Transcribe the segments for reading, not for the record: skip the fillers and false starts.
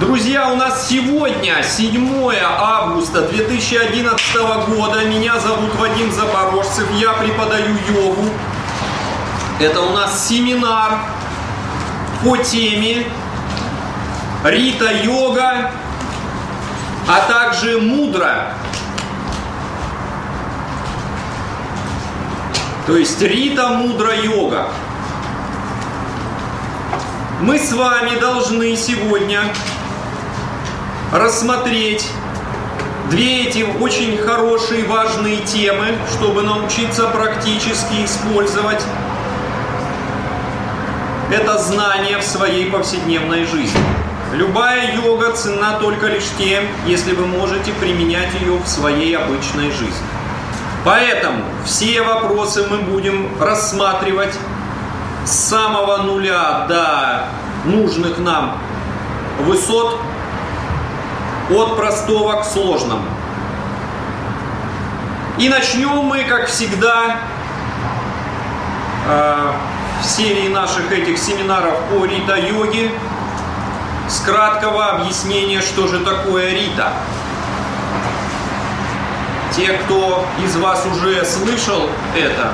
Друзья, у нас сегодня 7 августа 2011 года. Меня зовут Вадим Запорожцев, я преподаю йогу. Это у нас семинар по теме рита-йога, а также мудра. То есть рита-мудра-йога. Мы с вами должны сегодня рассмотреть две эти очень хорошие, важные темы, чтобы научиться практически использовать это знание в своей повседневной жизни. Любая йога ценна только лишь тем, если вы можете применять ее в своей обычной жизни. Поэтому все вопросы мы будем рассматривать с самого нуля до нужных нам высот, от простого к сложному. И начнем мы, как всегда, в серии наших этих семинаров по рита-йоге с краткого объяснения, что же такое рита. Те, кто из вас уже слышал это,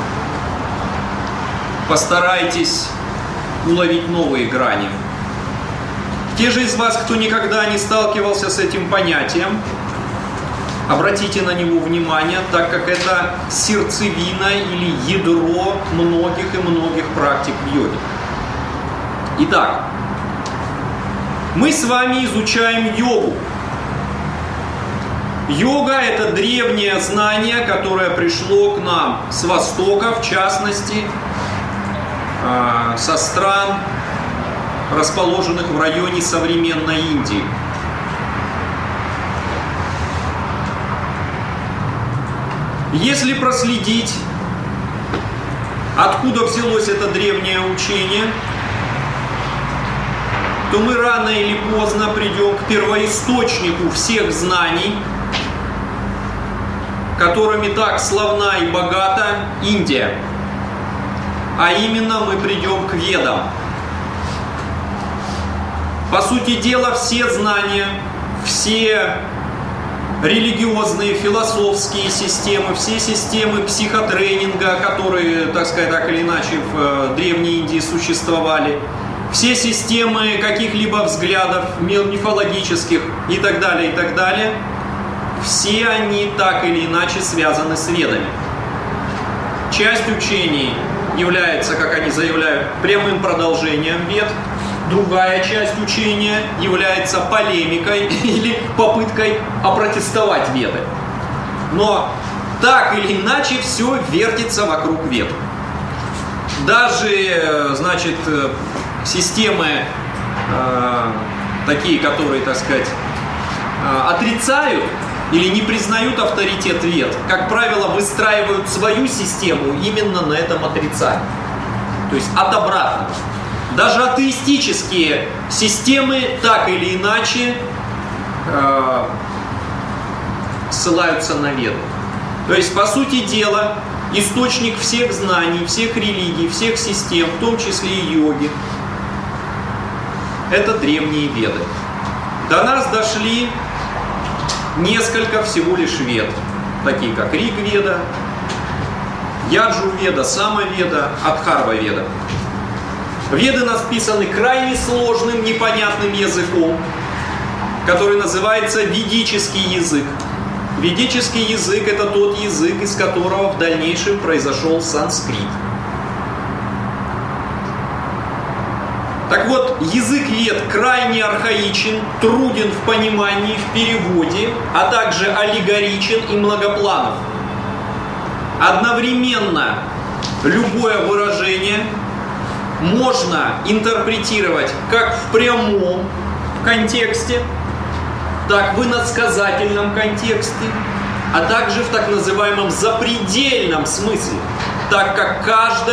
постарайтесь уловить новые грани. Те же из вас, кто никогда не сталкивался с этим понятием, обратите на него внимание, так как это сердцевина или ядро многих и многих практик в йоге. Итак, мы с вами изучаем йогу. Йога – это древнее знание, которое пришло к нам с Востока, в частности, со стран, расположенных в районе современной Индии. Если проследить, откуда взялось это древнее учение, то мы рано или поздно придем к первоисточнику всех знаний, которыми так славна и богата Индия. А именно мы придем к Ведам. По сути дела, все знания, все религиозные, философские системы, все системы психотренинга, которые, так сказать, так или иначе в Древней Индии существовали, все системы каких-либо взглядов мифологических и так далее, все они так или иначе связаны с Ведами. Часть учений является, как они заявляют, прямым продолжением Вед. Другая часть учения является полемикой или попыткой опротестовать Веды. Но так или иначе все вертится вокруг Вед. Даже, значит, системы такие, которые, так сказать, отрицают или не признают авторитет Вед, как правило, выстраивают свою систему именно на этом отрицании. То есть от обратного. Даже атеистические системы так или иначе ссылаются на Веды. То есть, по сути дела, источник всех знаний, всех религий, всех систем, в том числе и йоги, это древние Веды. До нас дошли несколько всего лишь Вед, такие как Риг-Веда, Яджур-Веда, Сама-Веда, Адхарва-Веда. Веды написаны крайне сложным, непонятным языком, который называется ведический язык. Ведический язык – это тот язык, из которого в дальнейшем произошел санскрит. Так вот, язык Вед крайне архаичен, труден в понимании, в переводе, а также аллегоричен и многопланов. Одновременно любое выражение можно интерпретировать как в прямом контексте, так в иносказательном контексте, а также в так называемом запредельном смысле, так как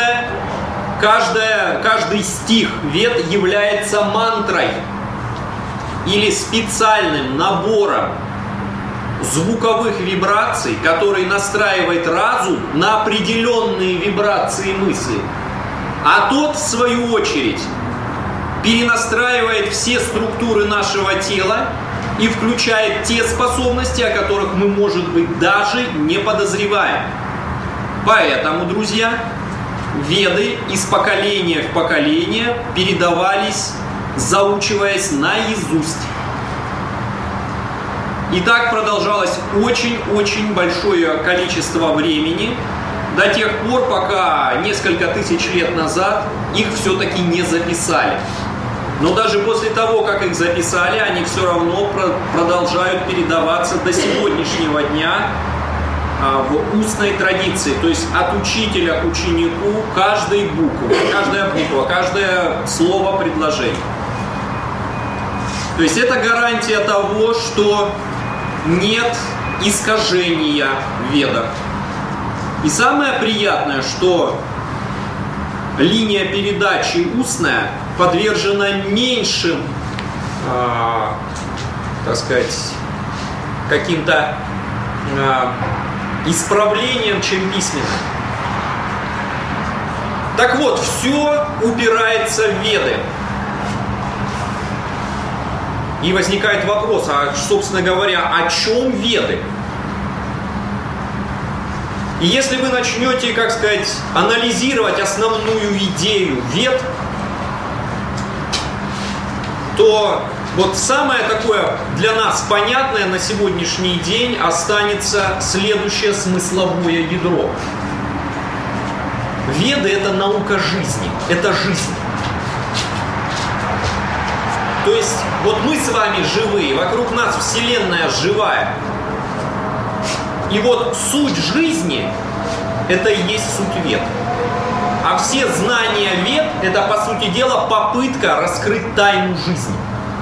каждый стих Вед является мантрой или специальным набором звуковых вибраций, который настраивает разум на определенные вибрации мысли. А тот, в свою очередь, перенастраивает все структуры нашего тела и включает те способности, о которых мы, может быть, даже не подозреваем. Поэтому, друзья, Веды из поколения в поколение передавались, заучиваясь наизусть. И так продолжалось очень-очень большое количество времени, до тех пор, пока несколько тысяч лет назад их все-таки не записали. Но даже после того, как их записали, они все равно продолжают передаваться до сегодняшнего дня в устной традиции. То есть от учителя к ученику каждая буква, каждое слово, предложение. То есть это гарантия того, что нет искажения в Ведах. И самое приятное, что линия передачи устная подвержена меньшим, так сказать, каким-то исправлениям, чем письменная. Так вот, все упирается в Веды. И возникает вопрос, а, собственно говоря, о чем Веды? И если вы начнете, как сказать, анализировать основную идею Вед, то вот самое такое для нас понятное на сегодняшний день останется следующее смысловое ядро. Веды – это наука жизни, это жизнь. То есть вот мы с вами живые, вокруг нас Вселенная живая. И вот суть жизни – это и есть суть Вед. А все знания Вед – это, по сути дела, попытка раскрыть тайну жизни.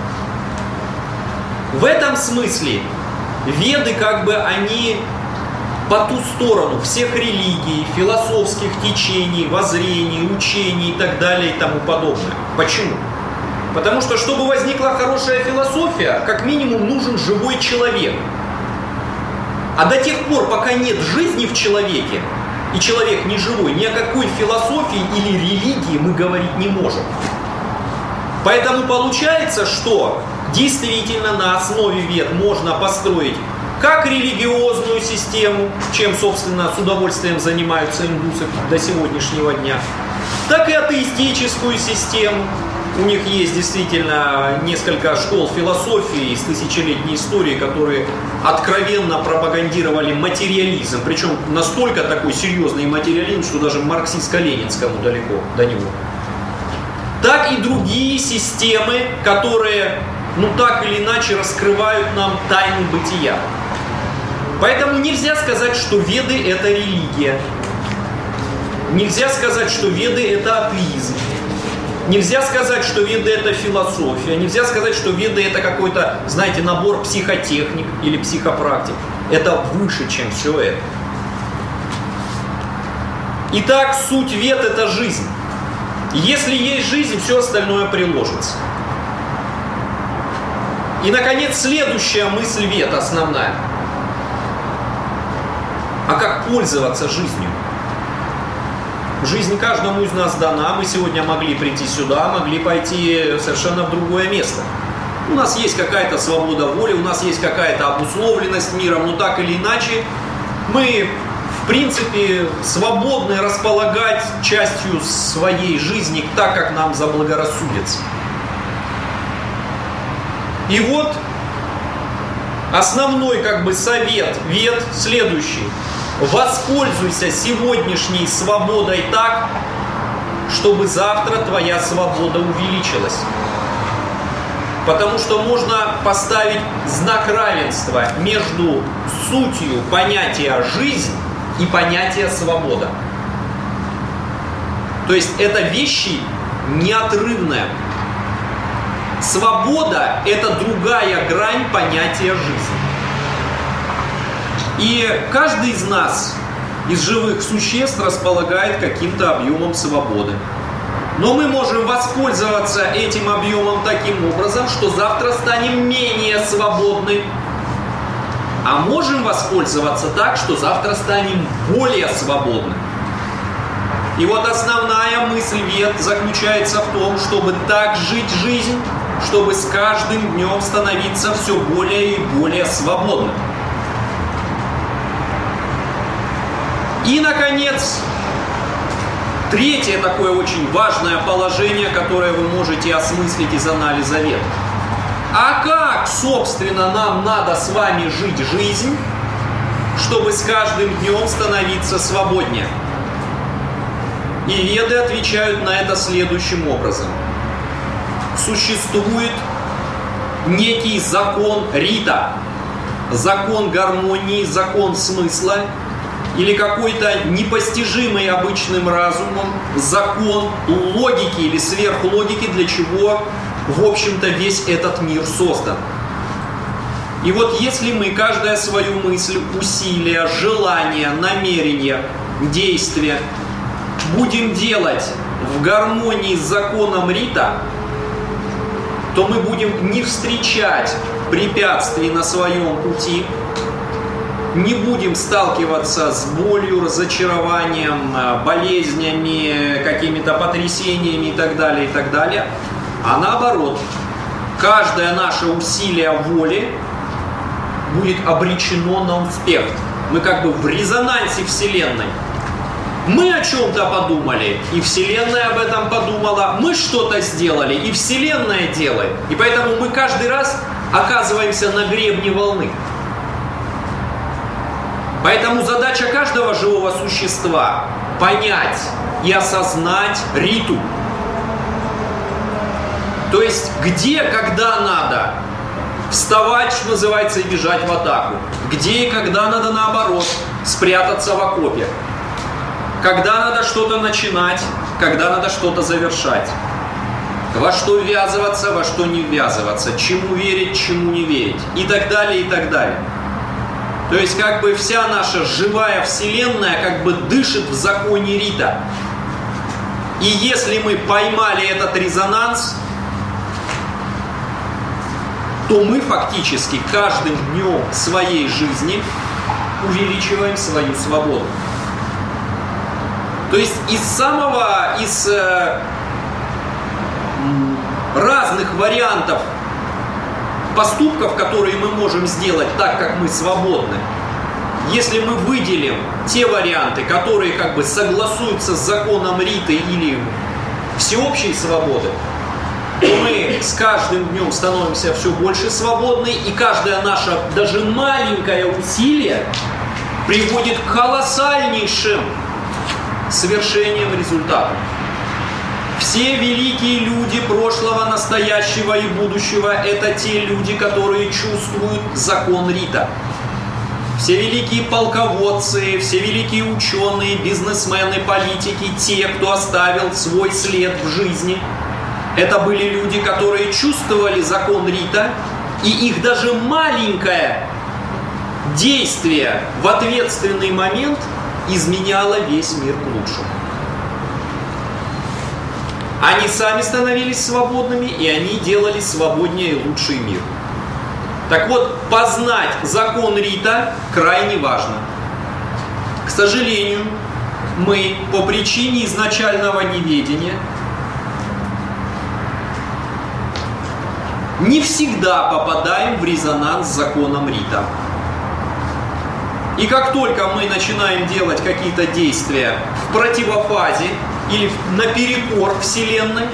В этом смысле Веды, как бы, они по ту сторону всех религий, философских течений, воззрений, учений и так далее и тому подобное. Почему? Потому что, чтобы возникла хорошая философия, как минимум нужен живой человек. А до тех пор, пока нет жизни в человеке, и человек не живой, ни о какой философии или религии мы говорить не можем. Поэтому получается, что действительно на основе Вед можно построить как религиозную систему, чем, собственно, с удовольствием занимаются индусы до сегодняшнего дня, так и атеистическую систему. У них есть действительно несколько школ философии с тысячелетней историей, которые откровенно пропагандировали материализм. Причем настолько такой серьезный материализм, что даже марксистско-ленинскому далеко до него. Так и другие системы, которые, так или иначе раскрывают нам тайны бытия. Поэтому нельзя сказать, что Веды – это религия. Нельзя сказать, что Веды – это атеизм. Нельзя сказать, что Веды – это философия. Нельзя сказать, что Веды – это какой-то, знаете, набор психотехник или психопрактик. Это выше, чем все это. Итак, суть Вед – это жизнь. Если есть жизнь, все остальное приложится. И, наконец, следующая мысль Вед, основная. А как пользоваться жизнью? Жизнь каждому из нас дана. Мы сегодня могли прийти сюда, могли пойти совершенно в другое место. У нас есть какая-то свобода воли, у нас есть какая-то обусловленность миром, но так или иначе мы, в принципе, свободны располагать частью своей жизни так, как нам заблагорассудится. И вот основной, совет Вед следующий. Воспользуйся сегодняшней свободой так, чтобы завтра твоя свобода увеличилась. Потому что можно поставить знак равенства между сутью понятия «жизнь» и понятия «свобода». То есть это вещи неотрывные. Свобода – это другая грань понятия жизни. И каждый из нас, из живых существ, располагает каким-то объемом свободы. Но мы можем воспользоваться этим объемом таким образом, что завтра станем менее свободны. А можем воспользоваться так, что завтра станем более свободны. И вот основная мысль Вед заключается в том, чтобы так жить жизнь, чтобы с каждым днем становиться все более и более свободным. И, наконец, третье такое очень важное положение, которое вы можете осмыслить из анализа Вед. А как, собственно, нам надо с вами жить жизнь, чтобы с каждым днем становиться свободнее? И Веды отвечают на это следующим образом. Существует некий закон рита, закон гармонии, закон смысла, или какой-то непостижимый обычным разумом закон логики или сверхлогики, для чего, в общем-то, весь этот мир создан. И вот если мы каждая свою мысль, усилие, желание, намерение, действие будем делать в гармонии с законом рита, то мы будем не встречать препятствий на своем пути, не будем сталкиваться с болью, разочарованием, болезнями, какими-то потрясениями и так далее, а наоборот, каждое наше усилие воли будет обречено на успех. Мы как бы в резонансе Вселенной. Мы о чем-то подумали, и Вселенная об этом подумала. Мы что-то сделали, и Вселенная делает. И поэтому мы каждый раз оказываемся на гребне волны. Поэтому задача каждого живого существа – понять и осознать риту. То есть, где, когда надо вставать, что называется, и бежать в атаку. Где и когда надо, наоборот, спрятаться в окопе. Когда надо что-то начинать, когда надо что-то завершать. Во что ввязываться, во что не ввязываться. Чему верить, чему не верить. И так далее, и так далее. То есть, как бы вся наша живая Вселенная как бы дышит в законе рита. И если мы поймали этот резонанс, то мы фактически каждым днем своей жизни увеличиваем свою свободу. То есть из разных вариантов поступков, которые мы можем сделать так, как мы свободны, если мы выделим те варианты, которые как бы согласуются с законом риты или всеобщей свободы, то мы с каждым днем становимся все больше свободны, и каждое наше, даже маленькое усилие приводит к колоссальнейшим свершениям результатов. Все великие люди прошлого, настоящего и будущего – это те люди, которые чувствуют закон рита. Все великие полководцы, все великие ученые, бизнесмены, политики, те, кто оставил свой след в жизни – это были люди, которые чувствовали закон рита, и их даже маленькое действие в ответственный момент изменяло весь мир к лучшему. Они сами становились свободными, и они делали свободнее и лучший мир. Так вот, познать закон рита крайне важно. К сожалению, мы по причине изначального неведения не всегда попадаем в резонанс с законом рита. И как только мы начинаем делать какие-то действия в противофазе или наперекор Вселенной,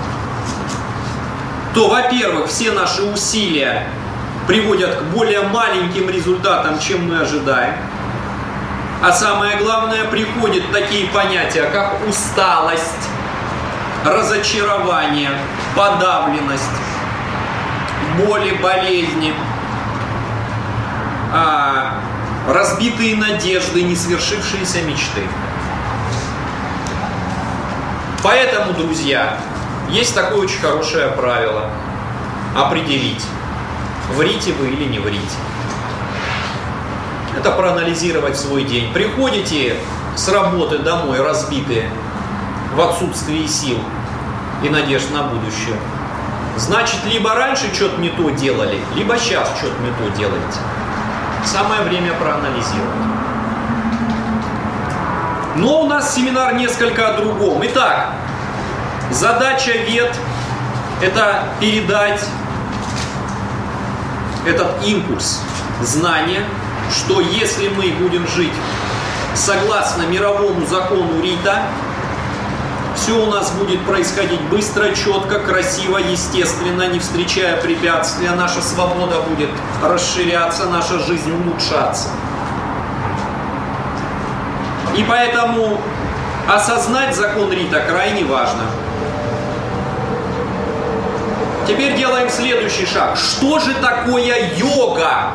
то, во-первых, все наши усилия приводят к более маленьким результатам, чем мы ожидаем. А самое главное, приходят такие понятия, как усталость, разочарование, подавленность, боли, болезни, разбитые надежды, несвершившиеся мечты. Поэтому, друзья, есть такое очень хорошее правило – определить, врите вы или не врите. Это проанализировать свой день. Приходите с работы домой разбитые, в отсутствии сил и надежд на будущее. Значит, либо раньше что-то не то делали, либо сейчас что-то не то делаете. Самое время проанализировать. Но у нас семинар несколько о другом. Итак, задача ВЕД – это передать этот импульс знания, что если мы будем жить согласно мировому закону Рита, все у нас будет происходить быстро, четко, красиво, естественно, не встречая препятствия. Наша свобода будет расширяться, наша жизнь улучшаться. И поэтому осознать закон Рита крайне важно. Теперь делаем следующий шаг. Что же такое йога?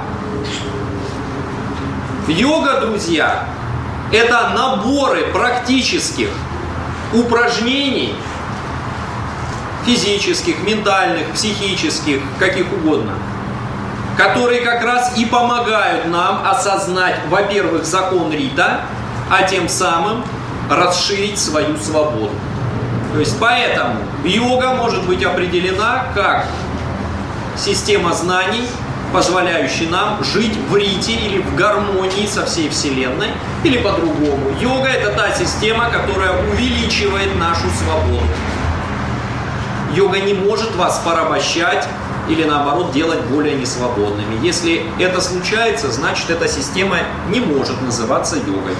Йога, друзья, это наборы практических упражнений, физических, ментальных, психических, каких угодно, которые как раз и помогают нам осознать, во-первых, закон Рита, а тем самым расширить свою свободу. То есть поэтому йога может быть определена как система знаний, позволяющая нам жить в рите или в гармонии со всей Вселенной, или по-другому. Йога – это та система, которая увеличивает нашу свободу. Йога не может вас порабощать или, наоборот, делать более несвободными. Если это случается, значит, эта система не может называться йогой.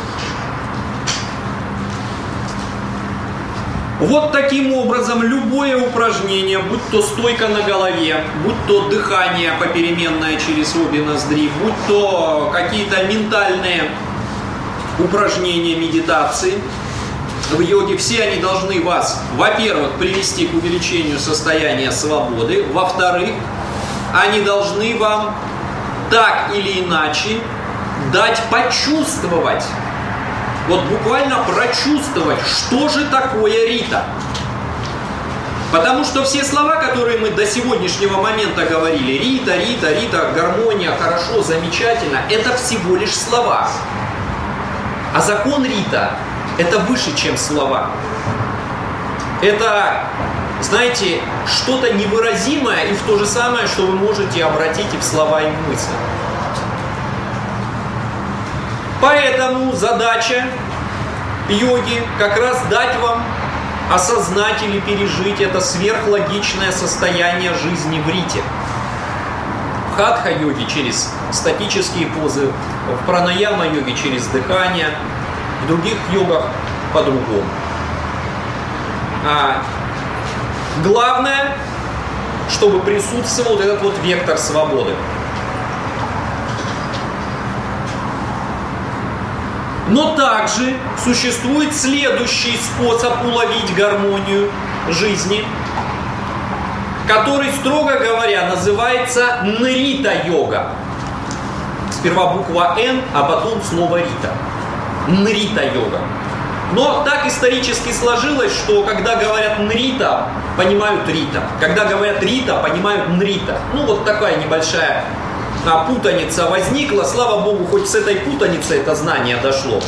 Вот таким образом любое упражнение, будь то стойка на голове, будь то дыхание попеременное через обе ноздри, будь то какие-то ментальные упражнения, медитации, в йоге все они должны вас, во-первых, привести к увеличению состояния свободы, во-вторых, они должны вам так или иначе дать почувствовать, вот буквально прочувствовать, что же такое Рита. Потому что все слова, которые мы до сегодняшнего момента говорили, Рита, Рита, Рита, гармония, хорошо, замечательно, это всего лишь слова. А закон Рита – это выше, чем слова. Это, знаете, что-то невыразимое и в то же самое, что вы можете обратить и в слова, и в мысли. Поэтому задача йоги как раз дать вам осознать или пережить это сверхлогичное состояние жизни в рите. В хатха-йоге через статические позы, в пранаяма-йоге через дыхание, в других йогах по-другому. Главное, чтобы присутствовал вот этот вот вектор свободы. Но также существует следующий способ уловить гармонию жизни, который, строго говоря, называется нрита-йога. Сперва буква «Н», а потом снова «Рита». Нрита-йога. Но так исторически сложилось, что когда говорят «нрита», понимают «рита». Когда говорят «рита», понимают «нрита». Ну, вот такая небольшая путаница возникла. Слава Богу, хоть с этой путаницы это знание дошло.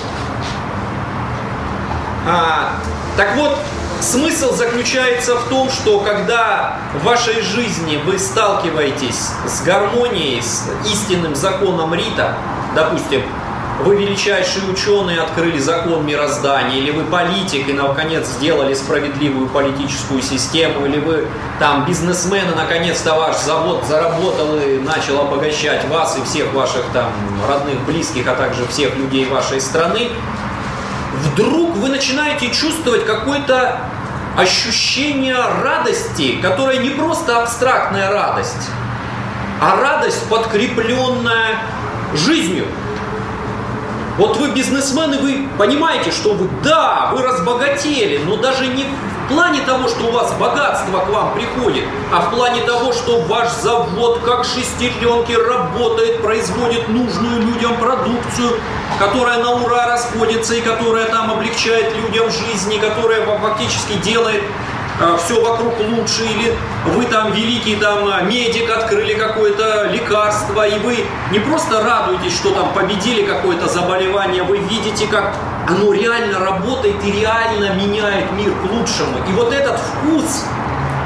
Так вот, смысл заключается в том, что когда в вашей жизни вы сталкиваетесь с гармонией, с истинным законом Рита, допустим, вы величайшие ученые, открыли закон мироздания, или вы политик и, наконец, сделали справедливую политическую систему, или вы там бизнесмен, и, наконец-то, ваш завод заработал и начал обогащать вас и всех ваших там родных, близких, а также всех людей вашей страны, вдруг вы начинаете чувствовать какое-то ощущение радости, которое не просто абстрактная радость, а радость, подкрепленная жизнью. Вот вы бизнесмен, и вы понимаете, что вы разбогатели, но даже не в плане того, что у вас богатство к вам приходит, а в плане того, что ваш завод как шестеренки работает, производит нужную людям продукцию, которая на ура расходится и которая там облегчает людям жизни, которая фактически делает все вокруг лучше, или вы там великий там медик, открыли какое-то лекарство, и вы не просто радуетесь, что там победили какое-то заболевание, вы видите, как оно реально работает и реально меняет мир к лучшему. И вот этот вкус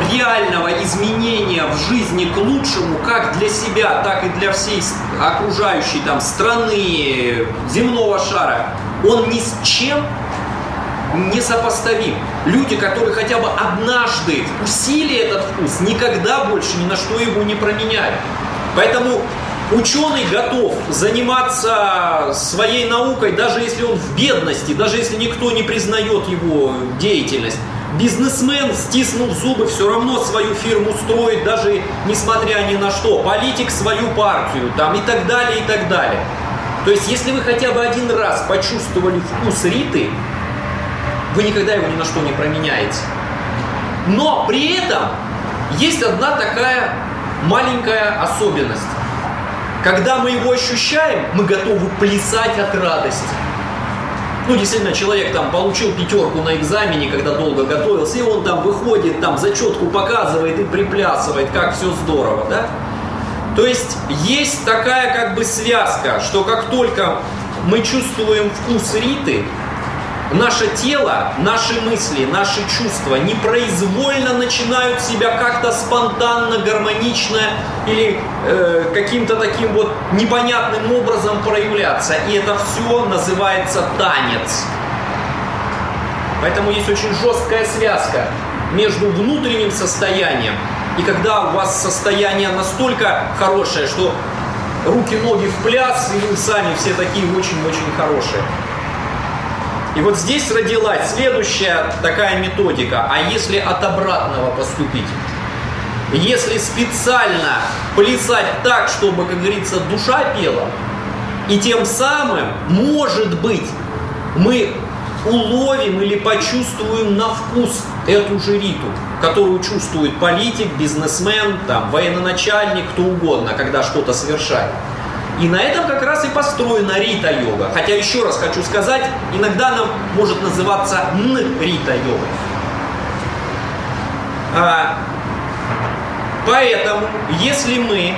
реального изменения в жизни к лучшему, как для себя, так и для всей окружающей там страны, земного шара, он ни с чем не сопоставим. Люди, которые хотя бы однажды вкусили этот вкус, никогда больше ни на что его не променяют. Поэтому ученый готов заниматься своей наукой, даже если он в бедности, даже если никто не признает его деятельность. Бизнесмен, стиснув зубы, все равно свою фирму строит, даже несмотря ни на что. Политик свою партию, там, и так далее, и так далее. То есть, если вы хотя бы один раз почувствовали вкус Риты, вы никогда его ни на что не променяете. Но при этом есть одна такая маленькая особенность. Когда мы его ощущаем, мы готовы плясать от радости. Ну, действительно, человек там получил 5 на экзамене, когда долго готовился, и он там выходит, там зачетку показывает и приплясывает, как все здорово, да? То есть такая как бы связка, что как только мы чувствуем вкус Риты, наше тело, наши мысли, наши чувства непроизвольно начинают себя как-то спонтанно, гармонично или каким-то таким вот непонятным образом проявляться. И это все называется танец. Поэтому есть очень жесткая связка между внутренним состоянием и когда у вас состояние настолько хорошее, что руки-ноги в пляс, и вы сами все такие очень-очень хорошие. И вот здесь родилась следующая такая методика. А если от обратного поступить? Если специально плясать так, чтобы, как говорится, душа пела, и тем самым, может быть, мы уловим или почувствуем на вкус эту же Риту, которую чувствует политик, бизнесмен, там, военачальник, кто угодно, когда что-то совершает. И на этом как раз и построена Рита-йога. Хотя, еще раз хочу сказать, иногда она может называться Рита-йогой. Поэтому, если мы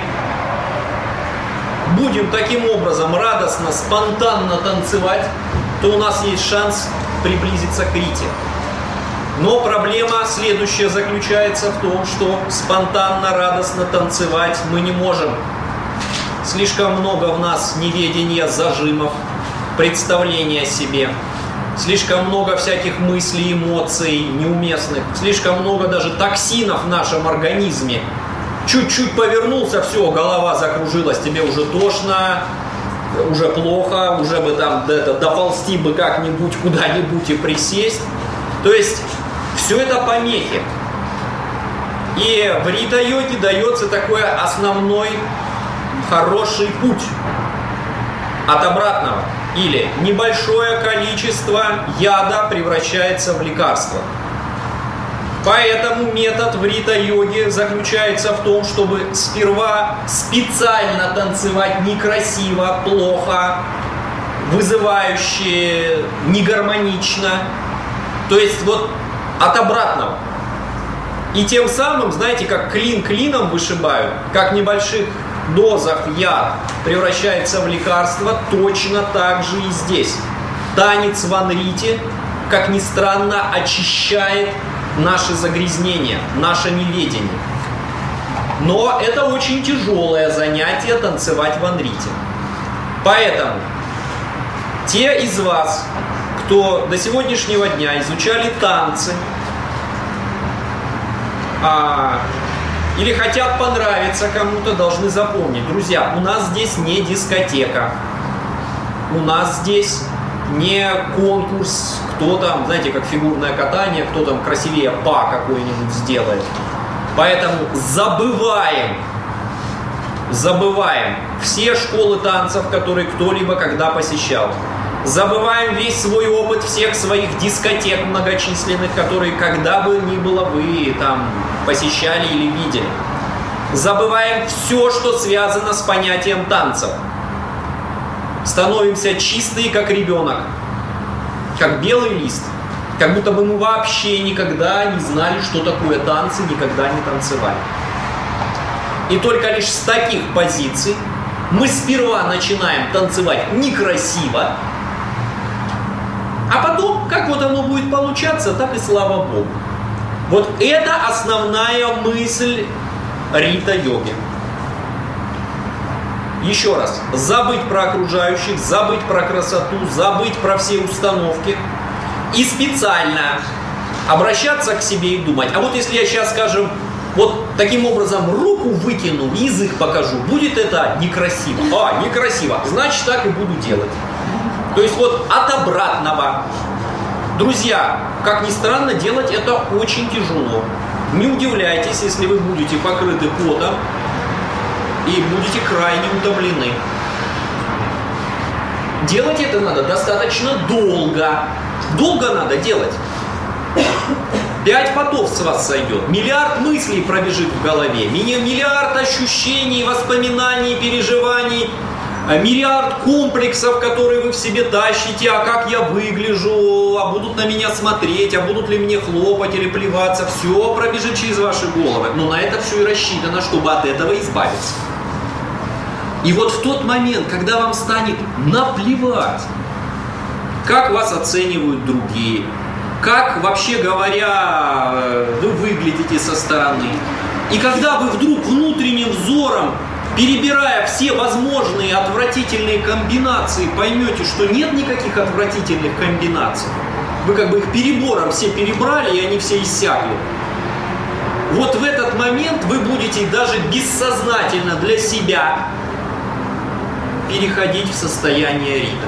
будем таким образом радостно, спонтанно танцевать, то у нас есть шанс приблизиться к Рите. Но проблема следующая заключается в том, что спонтанно, радостно танцевать мы не можем. Слишком много в нас неведения, зажимов, представления о себе. Слишком много всяких мыслей, эмоций неуместных. Слишком много даже токсинов в нашем организме. Чуть-чуть повернулся, все, голова закружилась, тебе уже тошно, уже плохо, уже бы там доползти бы как-нибудь куда-нибудь и присесть. То есть все это помехи. И в Рита-йоге дается такой основной хороший путь от обратного. Или небольшое количество яда превращается в лекарство. Поэтому метод в Рита-йоге заключается в том, чтобы сперва специально танцевать некрасиво, плохо, вызывающе, негармонично. То есть вот от обратного. И тем самым, знаете, как клин клином вышибают, как в небольших дозах яд превращается в лекарство, точно так же и здесь. Танец в Анрите, как ни странно, очищает наши загрязнения, наше неведение. Но это очень тяжелое занятие танцевать в Анрите. Поэтому те из вас, кто до сегодняшнего дня изучали танцы, или хотят понравиться кому-то, должны запомнить. Друзья, у нас здесь не дискотека. У нас здесь не конкурс, кто там, знаете, как фигурное катание, кто там красивее па какой-нибудь сделает. Поэтому забываем все школы танцев, которые кто-либо когда посещал. Забываем весь свой опыт всех своих дискотек многочисленных, которые когда бы ни было вы там посещали или видели. Забываем все, что связано с понятием танцев. Становимся чистые, как ребенок, как белый лист. Как будто бы мы вообще никогда не знали, что такое танцы, никогда не танцевали. И только лишь с таких позиций мы сперва начинаем танцевать некрасиво, а потом, как вот оно будет получаться, так и слава Богу. Вот это основная мысль рита-йоги. Еще раз, забыть про окружающих, забыть про красоту, забыть про все установки и специально обращаться к себе и думать. А вот если я сейчас, скажем, вот таким образом руку выкину, язык покажу, будет это некрасиво. Некрасиво, значит так и буду делать. То есть вот от обратного. Друзья, как ни странно, делать это очень тяжело. Не удивляйтесь, если вы будете покрыты потом и будете крайне утомлены. Делать это надо достаточно долго. Долго надо делать. 5 потов с вас сойдет. Миллиард мыслей пробежит в голове. Миллиард ощущений, воспоминаний, переживаний. Миллиард комплексов, которые вы в себе тащите. А как я выгляжу? А будут на меня смотреть? А будут ли мне хлопать или плеваться? Все пробежит через ваши головы. Но на это все и рассчитано, чтобы от этого избавиться. И вот в тот момент, когда вам станет наплевать, как вас оценивают другие, как, вообще говоря, вы выглядите со стороны, и когда вы вдруг внутренним взором, перебирая все возможные отвратительные комбинации, поймете, что нет никаких отвратительных комбинаций, вы как бы их перебором все перебрали, и они все иссякли. Вот в этот момент вы будете даже бессознательно для себя переходить в состояние рита.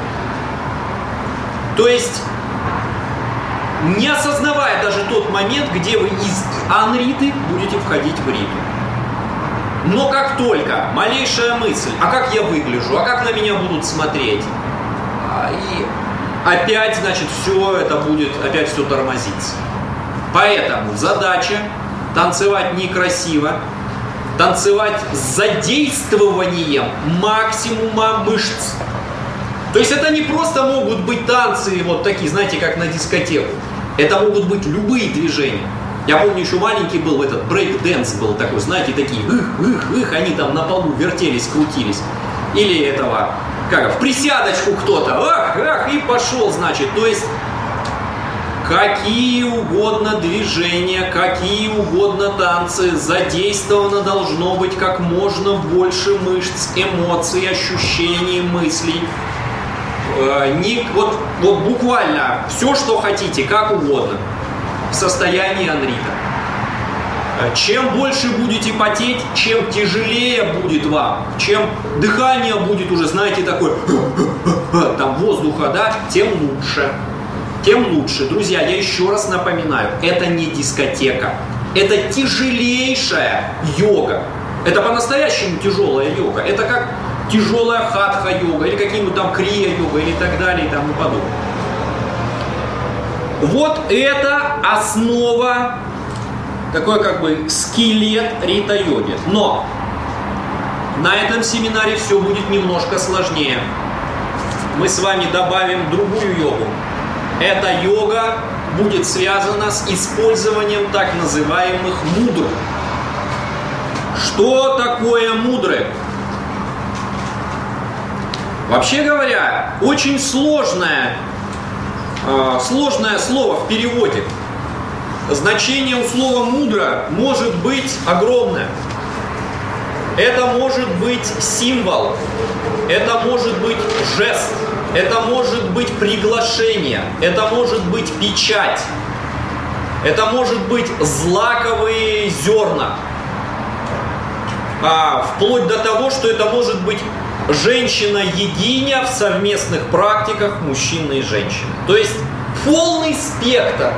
То есть, не осознавая даже тот момент, где вы из анриты будете входить в риту. Но как только малейшая мысль, а как я выгляжу, а как на меня будут смотреть, и опять, значит, все это будет, опять все тормозиться. Поэтому задача танцевать некрасиво, танцевать с задействованием максимума мышц. То есть это не просто могут быть танцы вот такие, знаете, как на дискотеку. Это могут быть любые движения. Я помню, еще маленький был этот брейк-дэнс был такой, знаете, такие они там на полу вертелись, крутились. Или этого, в присядочку кто-то, и пошел, значит. То есть какие угодно движения, какие угодно танцы, задействовано должно быть как можно больше мышц, эмоций, ощущений, мыслей. Вот буквально все, что хотите, как угодно, в состоянии анрита. Чем больше будете потеть, чем тяжелее будет вам, чем дыхание будет уже, знаете, такое, там воздуха, да, тем лучше. Тем лучше. Друзья, я еще раз напоминаю, это не дискотека, это тяжелейшая йога. Это по-настоящему тяжелая йога. Это как тяжелая хатха-йога, или какие-нибудь там крия-йога, или так далее, и тому подобное. Вот это основа, такой как бы скелет рита-йоги. Но на этом семинаре все будет немножко сложнее. Мы с вами добавим другую йогу. Эта йога будет связана с использованием так называемых мудр. Что такое мудры? Вообще говоря, очень сложное слово в переводе. Значение у слова «мудра» может быть огромное. Это может быть символ, это может быть жест, это может быть приглашение, это может быть печать, это может быть злаковые зерна, вплоть до того, что это может быть женщина-йогиня в совместных практиках мужчины и женщины. То есть полный спектр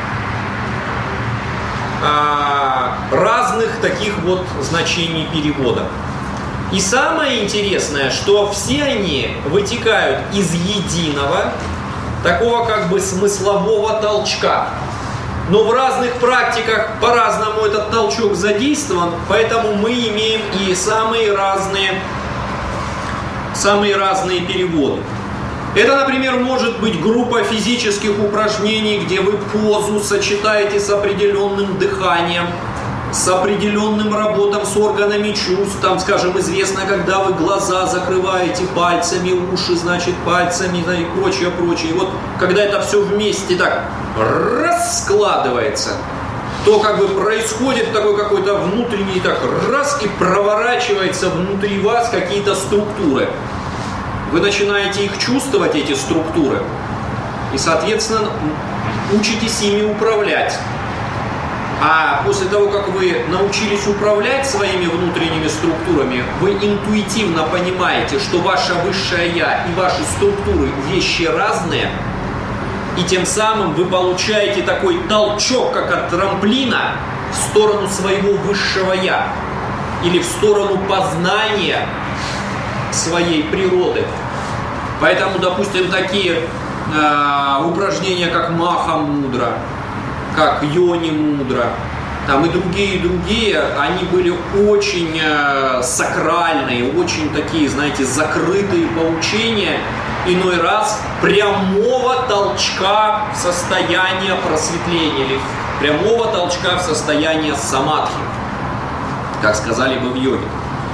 разных таких вот значений перевода. И самое интересное, что все они вытекают из единого, такого как бы смыслового толчка. Но в разных практиках по-разному этот толчок задействован, поэтому мы имеем и самые разные переводы. Это, например, может быть группа физических упражнений, где вы позу сочетаете с определенным дыханием, с определенным работом с органами чувств. Там, скажем, известно, когда вы глаза закрываете пальцами, уши, значит, пальцами, да, и прочее. И вот, когда это все вместе так раскладывается, то как бы происходит такой какой-то внутренний, так раз и проворачивается внутри вас какие-то структуры. Вы начинаете их чувствовать, эти структуры, и, соответственно, учитесь ими управлять. А после того, как вы научились управлять своими внутренними структурами, вы интуитивно понимаете, что ваше высшее Я и ваши структуры вещи разные, и тем самым вы получаете такой толчок, как от трамплина, в сторону своего высшего Я или в сторону познания своей природы. Поэтому, допустим, такие упражнения, как Маха-мудра, как Йони-мудра, там и другие, они были очень сакральные, очень такие, знаете, закрытые поучения, иной раз прямого толчка в состояние просветления или прямого толчка в состояние самадхи, как сказали бы в йоге.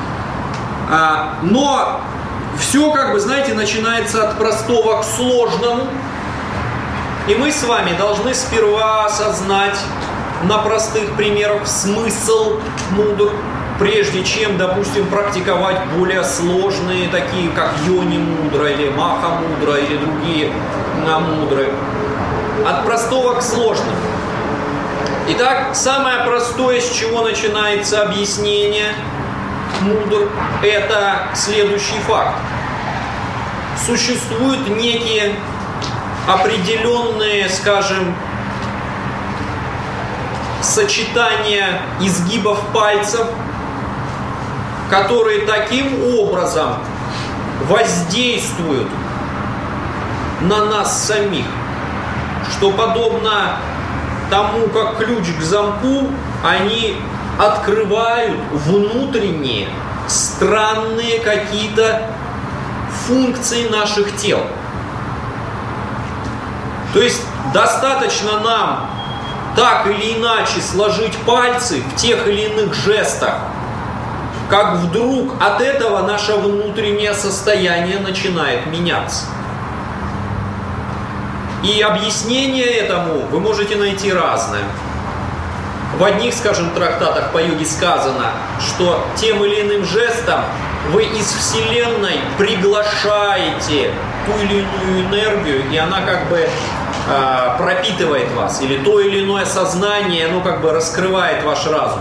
Но все, как бы, знаете, начинается от простого к сложному. И мы с вами должны сперва осознать на простых примерах смысл мудр, прежде чем, допустим, практиковать более сложные, такие как Йони-мудра или Маха-мудра или другие мудры. От простого к сложному. Итак, самое простое, с чего начинается объяснение мудр, это следующий факт. Существуют некие определенные, скажем, сочетания изгибов пальцев, которые таким образом воздействуют на нас самих, что подобно тому, как ключ к замку, они открывают внутренние, странные какие-то функции наших тел. То есть достаточно нам так или иначе сложить пальцы в тех или иных жестах, как вдруг от этого наше внутреннее состояние начинает меняться. И объяснение этому вы можете найти разное. В одних, скажем, трактатах по йоге сказано, что тем или иным жестом вы из Вселенной приглашаете ту или иную энергию, и она как бы пропитывает вас, или то или иное сознание, оно как бы раскрывает ваш разум.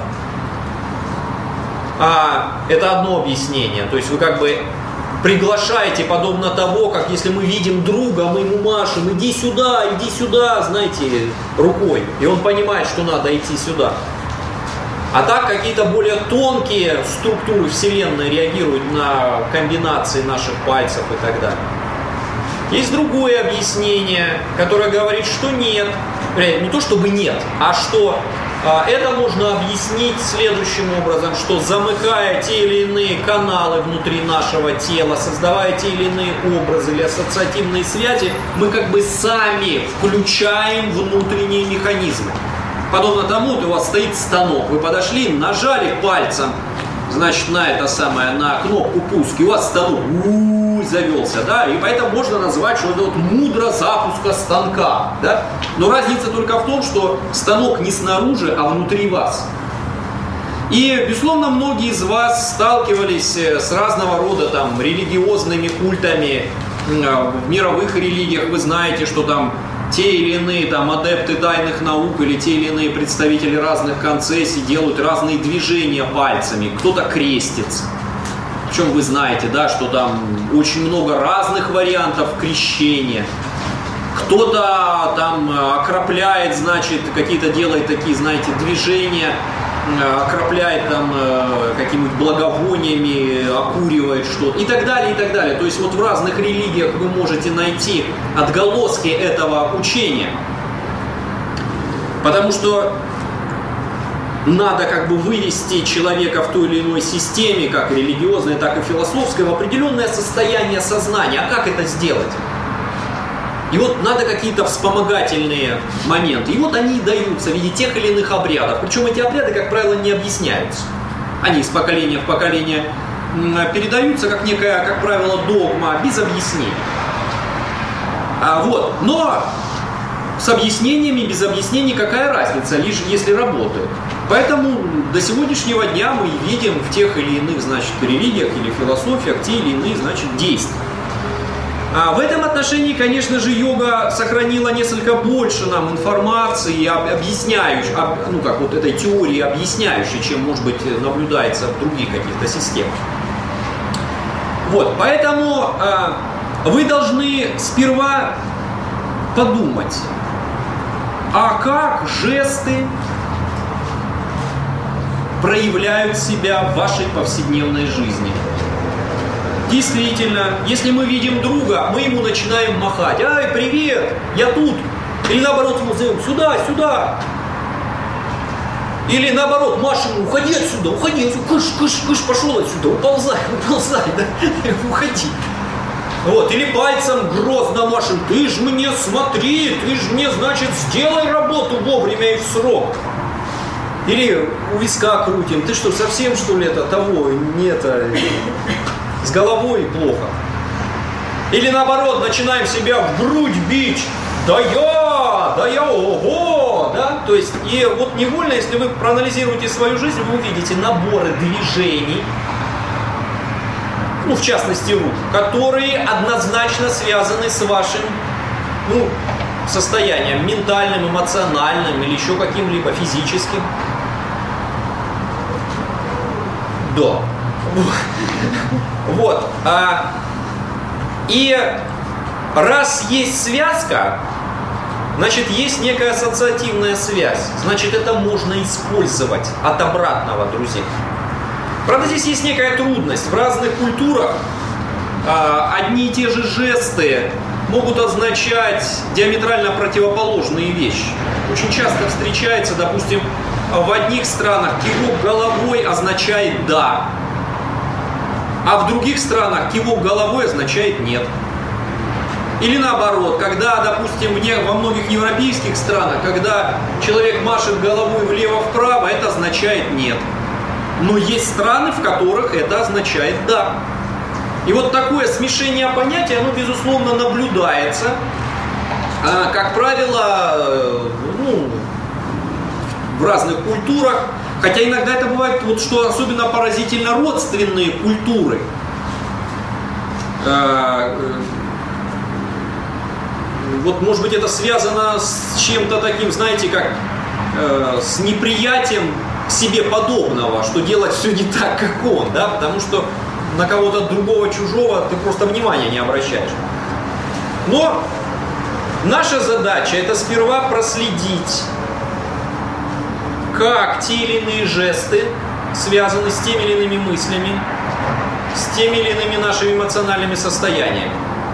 Это одно объяснение, то есть вы как бы приглашаете, подобно того, как если мы видим друга, мы ему машем, иди сюда, знаете, рукой, и он понимает, что надо идти сюда. А так какие-то более тонкие структуры Вселенной реагируют на комбинации наших пальцев и так далее. Есть другое объяснение, которое говорит, что нет, не то чтобы нет, а что это можно объяснить следующим образом, что замыкая те или иные каналы внутри нашего тела, создавая те или иные образы или ассоциативные связи, мы как бы сами включаем внутренние механизмы. Подобно тому, у вас стоит станок, вы подошли, нажали пальцем, значит, на кнопку пуск, и у вас станок завелся, да, и поэтому можно назвать, что это вот мудра запуска станка, да, но разница только в том, что станок не снаружи, а внутри вас. И, безусловно, многие из вас сталкивались с разного рода там религиозными культами, в мировых религиях вы знаете, что там те или иные там адепты тайных наук или те или иные представители разных концессий делают разные движения пальцами, кто-то крестится. Причем вы знаете, да, что там очень много разных вариантов крещения. Кто-то там окропляет, значит, какие-то делает такие, знаете, движения, окропляет там какими-нибудь благовониями, окуривает что-то и так далее, и так далее. То есть вот в разных религиях вы можете найти отголоски этого учения. Потому что надо как бы вывести человека в той или иной системе, как религиозной, так и философской, в определенное состояние сознания. А как это сделать? И вот надо какие-то вспомогательные моменты. И вот они и даются в виде тех или иных обрядов. Причем эти обряды, как правило, не объясняются. Они из поколения в поколение передаются как некая, как правило, догма, без объяснений. Но с объяснениями, без объяснений какая разница, лишь если работает. Поэтому до сегодняшнего дня мы видим в тех или иных, значит, религиях или философиях те или иные, значит, действия. А в этом отношении, конечно же, йога сохранила несколько больше нам информации, объясняющей, ну как вот этой теории объясняющей, чем, может быть, наблюдается в других каких-то системах. Вот, поэтому вы должны сперва подумать, а как жесты проявляют себя в вашей повседневной жизни? Действительно, если мы видим друга, мы ему начинаем махать. Ай, привет, я тут. Или наоборот ему зовем, сюда, сюда. Или наоборот, машем, уходи отсюда, уходи, кыш, пошел отсюда, уползай, да, уходи. Вот, или пальцем грозно машем, ты ж мне смотри, ты ж мне, значит, сделай работу вовремя и в срок. Или у виска крутим, ты что, совсем что ли это, того, не это... С головой плохо. Или наоборот, начинаем себя в грудь бить. Да я, ого, да? То есть, и вот невольно, если вы проанализируете свою жизнь, вы увидите наборы движений, ну, в частности, рук, которые однозначно связаны с вашим, ну, состоянием ментальным, эмоциональным или еще каким-либо физическим. Да. Вот. И раз есть связка, значит, есть некая ассоциативная связь. Значит, это можно использовать от обратного, друзья. Правда, здесь есть некая трудность. В разных культурах одни и те же жесты могут означать диаметрально противоположные вещи. Очень часто встречается, допустим, в одних странах кивок головой означает «да», а в других странах кивок головой означает «нет». Или наоборот, когда, допустим, во многих европейских странах, когда человек машет головой влево-вправо, это означает «нет». Но есть страны, в которых это означает «да». И вот такое смешение понятий, оно, безусловно, наблюдается. Как правило, ну, в разных культурах. Хотя иногда это бывает, вот что особенно поразительно, родственные культуры. Вот, может быть, это связано с чем-то таким, знаете, как с неприятием себе подобного, что делать все не так, как он, да, потому что на кого-то другого, чужого ты просто внимания не обращаешь. Но наша задача — это сперва проследить, как те или иные жесты связаны с теми или иными мыслями, с теми или иными нашими эмоциональными состояниями.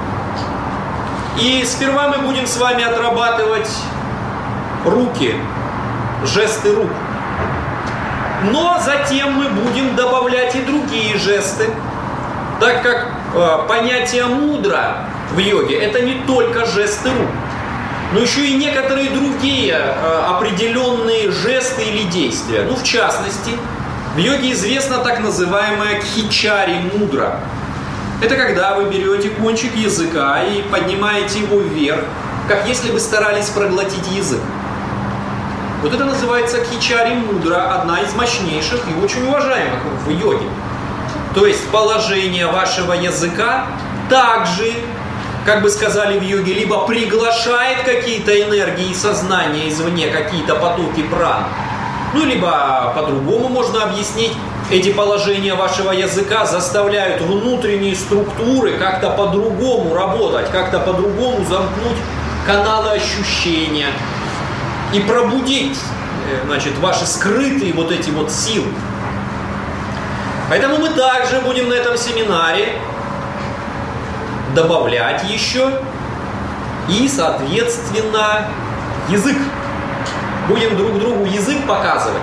И сперва мы будем с вами отрабатывать руки, жесты рук. Но затем мы будем добавлять и другие жесты, так как понятие мудра в йоге — это не только жесты рук, но еще и некоторые другие определенные жесты или действия. Ну, в частности, в йоге известна так называемая кхичари мудра. Это когда вы берете кончик языка и поднимаете его вверх, как если бы старались проглотить язык. Вот это называется кхичари мудра, одна из мощнейших и очень уважаемых в йоге. То есть положение вашего языка также, как бы сказали в йоге, либо приглашает какие-то энергии и сознания извне, какие-то потоки пран, ну, либо по-другому можно объяснить, эти положения вашего языка заставляют внутренние структуры как-то по-другому работать, как-то по-другому замкнуть каналы ощущения и пробудить, значит, ваши скрытые вот эти вот силы. Поэтому мы также будем на этом семинаре добавлять еще и, соответственно, язык. Будем друг другу язык показывать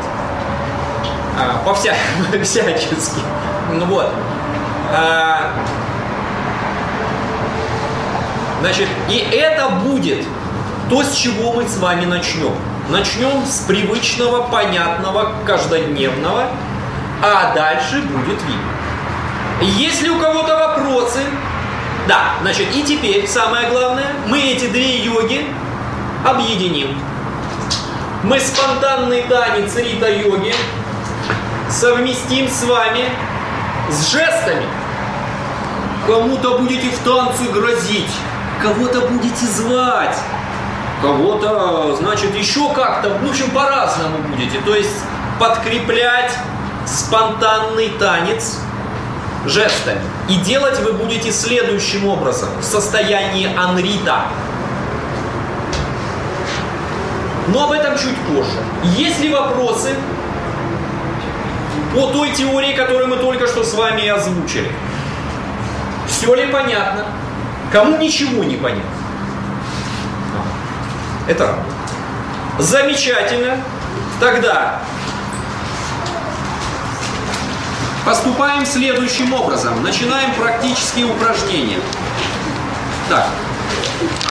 всячески. Ну вот. Значит, и это будет то, с чего мы с вами начнем. Начнем с привычного, понятного, каждодневного, а дальше будет видно. Если у кого-то вопросы, да, значит, и теперь самое главное, мы эти две йоги объединим. Мы спонтанный танец рита-йоги совместим с вами с жестами. Кому-то будете в танце грозить, кого-то будете звать, кого-то, значит, еще как-то, в общем, по-разному будете. То есть подкреплять спонтанный танец жестами. И делать вы будете следующим образом, в состоянии анрита. Но об этом чуть позже. Есть ли вопросы по той теории, которую мы только что с вами озвучили? Все ли понятно? Кому ничего не понятно? Это работа. Замечательно. Тогда поступаем следующим образом. Начинаем практические упражнения. Так.